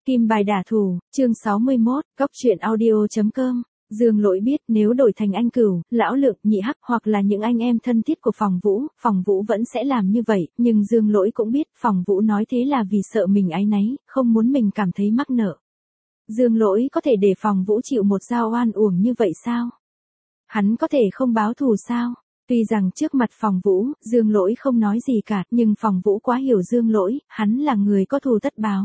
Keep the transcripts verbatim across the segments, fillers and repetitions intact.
Kim bài đả thù, chương sáu mươi mốt, cốc truyện audio chấm com. Dương Lỗi biết nếu đổi thành anh Cửu, Lão Lượng, Nhị Hắc hoặc là những anh em thân thiết của Phòng Vũ, Phòng Vũ vẫn sẽ làm như vậy, nhưng Dương Lỗi cũng biết Phòng Vũ nói thế là vì sợ mình áy náy, không muốn mình cảm thấy mắc nợ. Dương Lỗi có thể để Phòng Vũ chịu một dao oan uổng như vậy sao? Hắn có thể không báo thù sao? Tuy rằng trước mặt Phòng Vũ, Dương Lỗi không nói gì cả, nhưng Phòng Vũ quá hiểu Dương Lỗi, hắn là người có thù tất báo.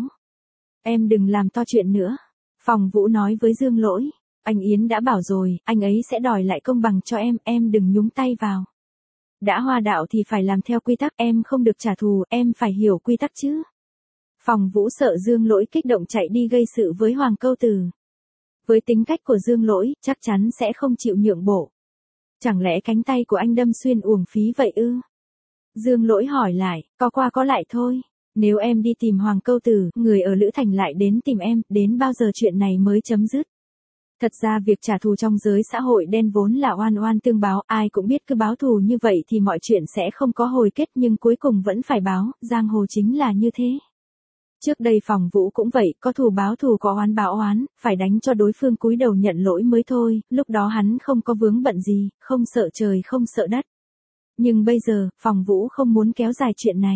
Em đừng làm to chuyện nữa. Phòng Vũ nói với Dương Lỗi. Anh Yến đã bảo rồi, anh ấy sẽ đòi lại công bằng cho em, em đừng nhúng tay vào. Đã hòa đạo thì phải làm theo quy tắc, em không được trả thù, em phải hiểu quy tắc chứ. Phòng Vũ sợ Dương Lỗi kích động chạy đi gây sự với Hoàng Câu Tử. Với tính cách của Dương Lỗi, chắc chắn sẽ không chịu nhượng bộ. Chẳng lẽ cánh tay của anh đâm xuyên uổng phí vậy ư? Dương Lỗi hỏi lại, có qua có lại thôi. Nếu em đi tìm Hoàng Câu Tử, người ở Lữ Thành lại đến tìm em, đến bao giờ chuyện này mới chấm dứt? Thật ra việc trả thù trong giới xã hội đen vốn là oan oan tương báo, ai cũng biết cứ báo thù như vậy thì mọi chuyện sẽ không có hồi kết nhưng cuối cùng vẫn phải báo, giang hồ chính là như thế. Trước đây Phòng Vũ cũng vậy, có thù báo thù có oán báo oán, phải đánh cho đối phương cúi đầu nhận lỗi mới thôi, lúc đó hắn không có vướng bận gì, không sợ trời không sợ đất. Nhưng bây giờ, Phòng Vũ không muốn kéo dài chuyện này.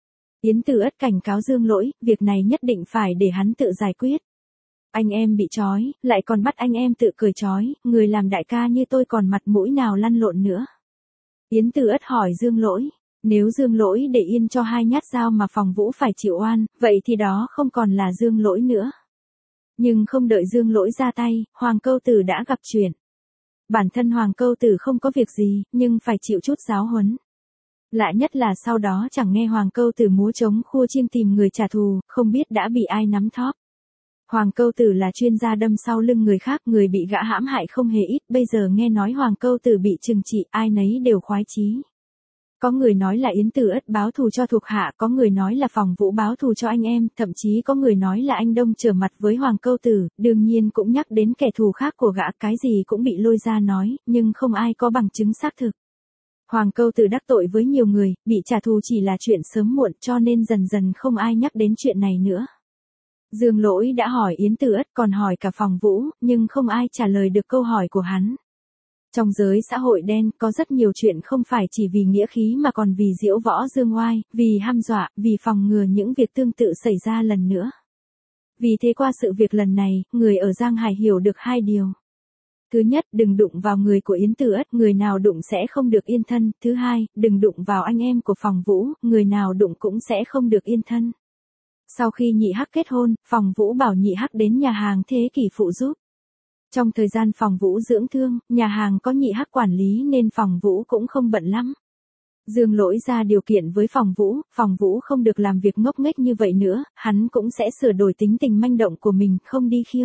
Yến Tử Ất cảnh cáo Dương Lỗi, việc này nhất định phải để hắn tự giải quyết. Anh em bị trói, lại còn bắt anh em tự cười trói, người làm đại ca như tôi còn mặt mũi nào lăn lộn nữa. Yến Tử Ất hỏi Dương Lỗi, nếu Dương Lỗi để yên cho hai nhát dao mà Phòng Vũ phải chịu oan, vậy thì đó không còn là Dương Lỗi nữa. Nhưng không đợi Dương Lỗi ra tay, Hoàng Câu Tử đã gặp chuyện. Bản thân Hoàng Câu Tử không có việc gì, nhưng phải chịu chút giáo huấn. Lạ nhất là sau đó chẳng nghe Hoàng Câu Tử múa trống khua chiêng tìm người trả thù, không biết đã bị ai nắm thóp. Hoàng Câu Tử là chuyên gia đâm sau lưng người khác, người bị gã hãm hại không hề ít, bây giờ nghe nói Hoàng Câu Tử bị trừng trị, ai nấy đều khoái chí. Có người nói là Yến Tử Ất báo thù cho thuộc hạ, có người nói là Phòng Vũ báo thù cho anh em, thậm chí có người nói là anh Đông trở mặt với Hoàng Câu Tử, đương nhiên cũng nhắc đến kẻ thù khác của gã, cái gì cũng bị lôi ra nói, nhưng không ai có bằng chứng xác thực. Hoàng Câu Tử đắc tội với nhiều người, bị trả thù chỉ là chuyện sớm muộn cho nên dần dần không ai nhắc đến chuyện này nữa. Dương Lỗi đã hỏi Yến Tử Ất còn hỏi cả Phòng Vũ, nhưng không ai trả lời được câu hỏi của hắn. Trong giới xã hội đen có rất nhiều chuyện không phải chỉ vì nghĩa khí mà còn vì diễu võ dương oai, vì hăm dọa, vì phòng ngừa những việc tương tự xảy ra lần nữa. Vì thế qua sự việc lần này, người ở Giang Hải hiểu được hai điều. Thứ nhất, đừng đụng vào người của Yến Tử Ất, người nào đụng sẽ không được yên thân. Thứ hai, đừng đụng vào anh em của Phòng Vũ, người nào đụng cũng sẽ không được yên thân. Sau khi Nhị Hắc kết hôn, Phòng Vũ bảo Nhị Hắc đến nhà hàng Thế Kỷ phụ giúp. Trong thời gian Phòng Vũ dưỡng thương, nhà hàng có Nhị Hắc quản lý nên Phòng Vũ cũng không bận lắm. Dương Lỗi ra điều kiện với Phòng Vũ, Phòng Vũ không được làm việc ngốc nghếch như vậy nữa, hắn cũng sẽ sửa đổi tính tình manh động của mình, không đi khiêu.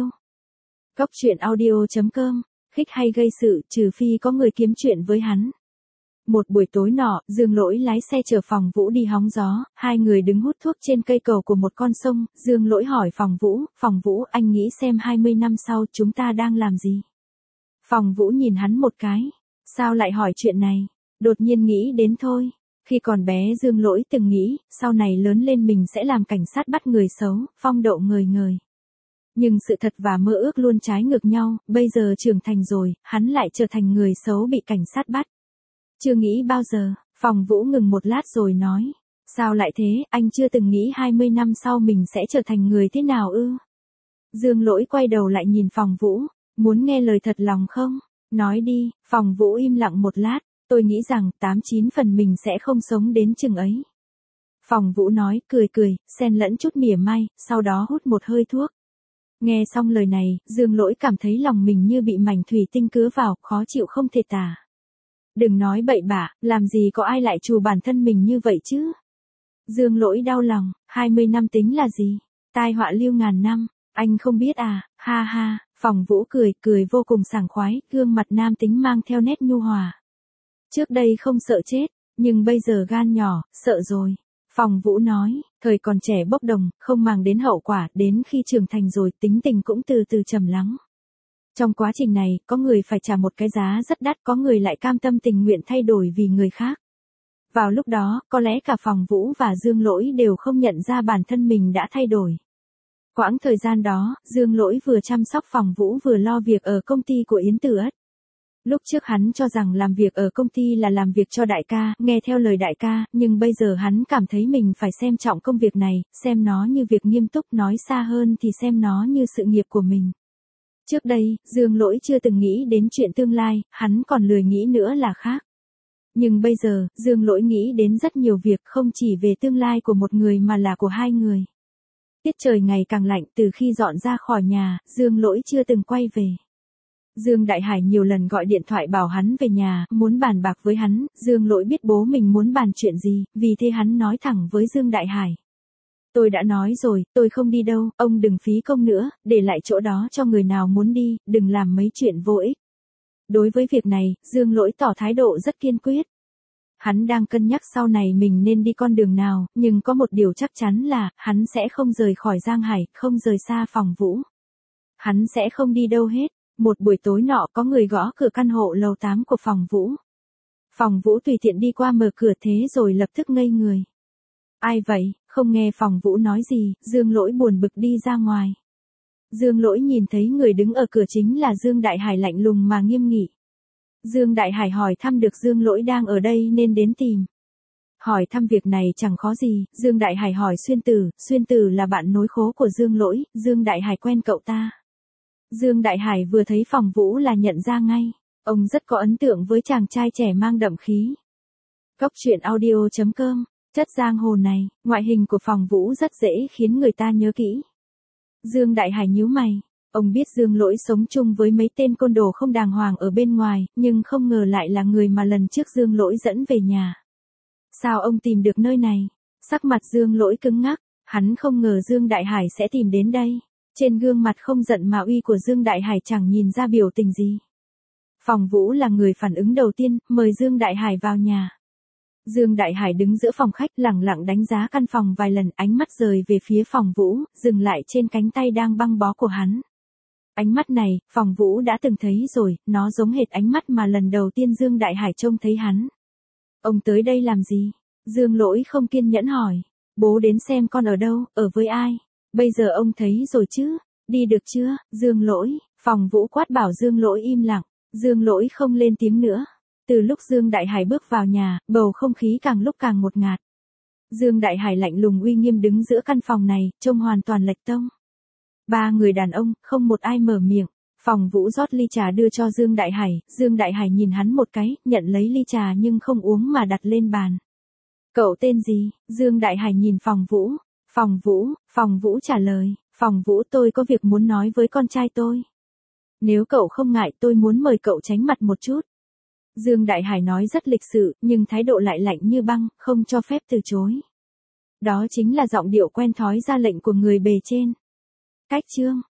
Cốc truyện audio chấm com, khích hay gây sự, trừ phi có người kiếm chuyện với hắn. Một buổi tối nọ, Dương Lỗi lái xe chở Phòng Vũ đi hóng gió, hai người đứng hút thuốc trên cây cầu của một con sông, Dương Lỗi hỏi Phòng Vũ, Phòng Vũ anh nghĩ xem hai mươi năm sau chúng ta đang làm gì? Phòng Vũ nhìn hắn một cái, sao lại hỏi chuyện này? Đột nhiên nghĩ đến thôi, khi còn bé Dương Lỗi từng nghĩ, sau này lớn lên mình sẽ làm cảnh sát bắt người xấu, phong độ ngời ngời. Nhưng sự thật và mơ ước luôn trái ngược nhau, bây giờ trưởng thành rồi, hắn lại trở thành người xấu bị cảnh sát bắt. Chưa nghĩ bao giờ, Phòng Vũ ngừng một lát rồi nói. Sao lại thế, anh chưa từng nghĩ hai mươi năm sau mình sẽ trở thành người thế nào ư? Dương Lỗi quay đầu lại nhìn Phòng Vũ, muốn nghe lời thật lòng không? Nói đi, Phòng Vũ im lặng một lát, tôi nghĩ rằng tám chín phần mình sẽ không sống đến chừng ấy. Phòng Vũ nói, cười cười, xen lẫn chút mỉa mai, sau đó hút một hơi thuốc. Nghe xong lời này, Dương Lỗi cảm thấy lòng mình như bị mảnh thủy tinh cứa vào, khó chịu không thể tả. Đừng nói bậy bạ, làm gì có ai lại trù bản thân mình như vậy chứ? Dương Lỗi đau lòng, hai mươi năm tính là gì? Tai họa lưu ngàn năm, anh không biết à, ha ha, Phòng Vũ cười, cười vô cùng sảng khoái, gương mặt nam tính mang theo nét nhu hòa. Trước đây không sợ chết, nhưng bây giờ gan nhỏ, sợ rồi. Phòng Vũ nói, thời còn trẻ bốc đồng, không màng đến hậu quả, đến khi trưởng thành rồi tính tình cũng từ từ trầm lắng. Trong quá trình này, có người phải trả một cái giá rất đắt, có người lại cam tâm tình nguyện thay đổi vì người khác. Vào lúc đó, có lẽ cả Phòng Vũ và Dương Lỗi đều không nhận ra bản thân mình đã thay đổi. Quãng thời gian đó, Dương Lỗi vừa chăm sóc Phòng Vũ vừa lo việc ở công ty của Yến Tử Ất. Lúc trước hắn cho rằng làm việc ở công ty là làm việc cho đại ca, nghe theo lời đại ca, nhưng bây giờ hắn cảm thấy mình phải xem trọng công việc này, xem nó như việc nghiêm túc, nói xa hơn thì xem nó như sự nghiệp của mình. Trước đây, Dương Lỗi chưa từng nghĩ đến chuyện tương lai, hắn còn lười nghĩ nữa là khác. Nhưng bây giờ, Dương Lỗi nghĩ đến rất nhiều việc không chỉ về tương lai của một người mà là của hai người. Tiết trời ngày càng lạnh, từ khi dọn ra khỏi nhà, Dương Lỗi chưa từng quay về. Dương Đại Hải nhiều lần gọi điện thoại bảo hắn về nhà, muốn bàn bạc với hắn, Dương Lỗi biết bố mình muốn bàn chuyện gì, vì thế hắn nói thẳng với Dương Đại Hải. Tôi đã nói rồi, tôi không đi đâu, ông đừng phí công nữa, để lại chỗ đó cho người nào muốn đi, đừng làm mấy chuyện vô ích. Đối với việc này, Dương Lỗi tỏ thái độ rất kiên quyết. Hắn đang cân nhắc sau này mình nên đi con đường nào, nhưng có một điều chắc chắn là, hắn sẽ không rời khỏi Giang Hải, không rời xa Phòng Vũ. Hắn sẽ không đi đâu hết. Một buổi tối nọ có người gõ cửa căn hộ lầu tám của Phòng Vũ. Phòng Vũ tùy tiện đi qua mở cửa thế rồi lập tức ngây người. Ai vậy, không nghe Phòng Vũ nói gì, Dương Lỗi buồn bực đi ra ngoài. Dương Lỗi nhìn thấy người đứng ở cửa chính là Dương Đại Hải lạnh lùng mà nghiêm nghị. Dương Đại Hải hỏi thăm được Dương Lỗi đang ở đây nên đến tìm. Hỏi thăm việc này chẳng khó gì, Dương Đại Hải hỏi Xuyên Tử, Xuyên Tử là bạn nối khố của Dương Lỗi, Dương Đại Hải quen cậu ta. Dương Đại Hải vừa thấy Phòng Vũ là nhận ra ngay, ông rất có ấn tượng với chàng trai trẻ mang đậm khí. Cốc truyện audio chấm com, chất giang hồ này, ngoại hình của Phòng Vũ rất dễ khiến người ta nhớ kỹ. Dương Đại Hải nhíu mày, ông biết Dương Lỗi sống chung với mấy tên côn đồ không đàng hoàng ở bên ngoài, nhưng không ngờ lại là người mà lần trước Dương Lỗi dẫn về nhà. Sao ông tìm được nơi này? Sắc mặt Dương Lỗi cứng ngắc, hắn không ngờ Dương Đại Hải sẽ tìm đến đây. Trên gương mặt không giận mà uy của Dương Đại Hải chẳng nhìn ra biểu tình gì. Phòng Vũ là người phản ứng đầu tiên, mời Dương Đại Hải vào nhà. Dương Đại Hải đứng giữa phòng khách lẳng lặng đánh giá căn phòng vài lần, ánh mắt rời về phía Phòng Vũ, dừng lại trên cánh tay đang băng bó của hắn. Ánh mắt này, Phòng Vũ đã từng thấy rồi, nó giống hệt ánh mắt mà lần đầu tiên Dương Đại Hải trông thấy hắn. Ông tới đây làm gì? Dương Lỗi không kiên nhẫn hỏi. Bố đến xem con ở đâu, ở với ai? Bây giờ ông thấy rồi chứ? Đi được chưa? Dương Lỗi, Phòng Vũ quát bảo Dương Lỗi im lặng. Dương Lỗi không lên tiếng nữa. Từ lúc Dương Đại Hải bước vào nhà, bầu không khí càng lúc càng ngột ngạt. Dương Đại Hải lạnh lùng uy nghiêm đứng giữa căn phòng này, trông hoàn toàn lệch tông. Ba người đàn ông, không một ai mở miệng. Phòng Vũ rót ly trà đưa cho Dương Đại Hải, Dương Đại Hải nhìn hắn một cái, nhận lấy ly trà nhưng không uống mà đặt lên bàn. Cậu tên gì? Dương Đại Hải nhìn Phòng Vũ. Phòng Vũ, Phòng Vũ trả lời, Phòng Vũ tôi có việc muốn nói với con trai tôi. Nếu cậu không ngại tôi muốn mời cậu tránh mặt một chút. Dương Đại Hải nói rất lịch sự, nhưng thái độ lại lạnh như băng, không cho phép từ chối. Đó chính là giọng điệu quen thói ra lệnh của người bề trên. Cách chương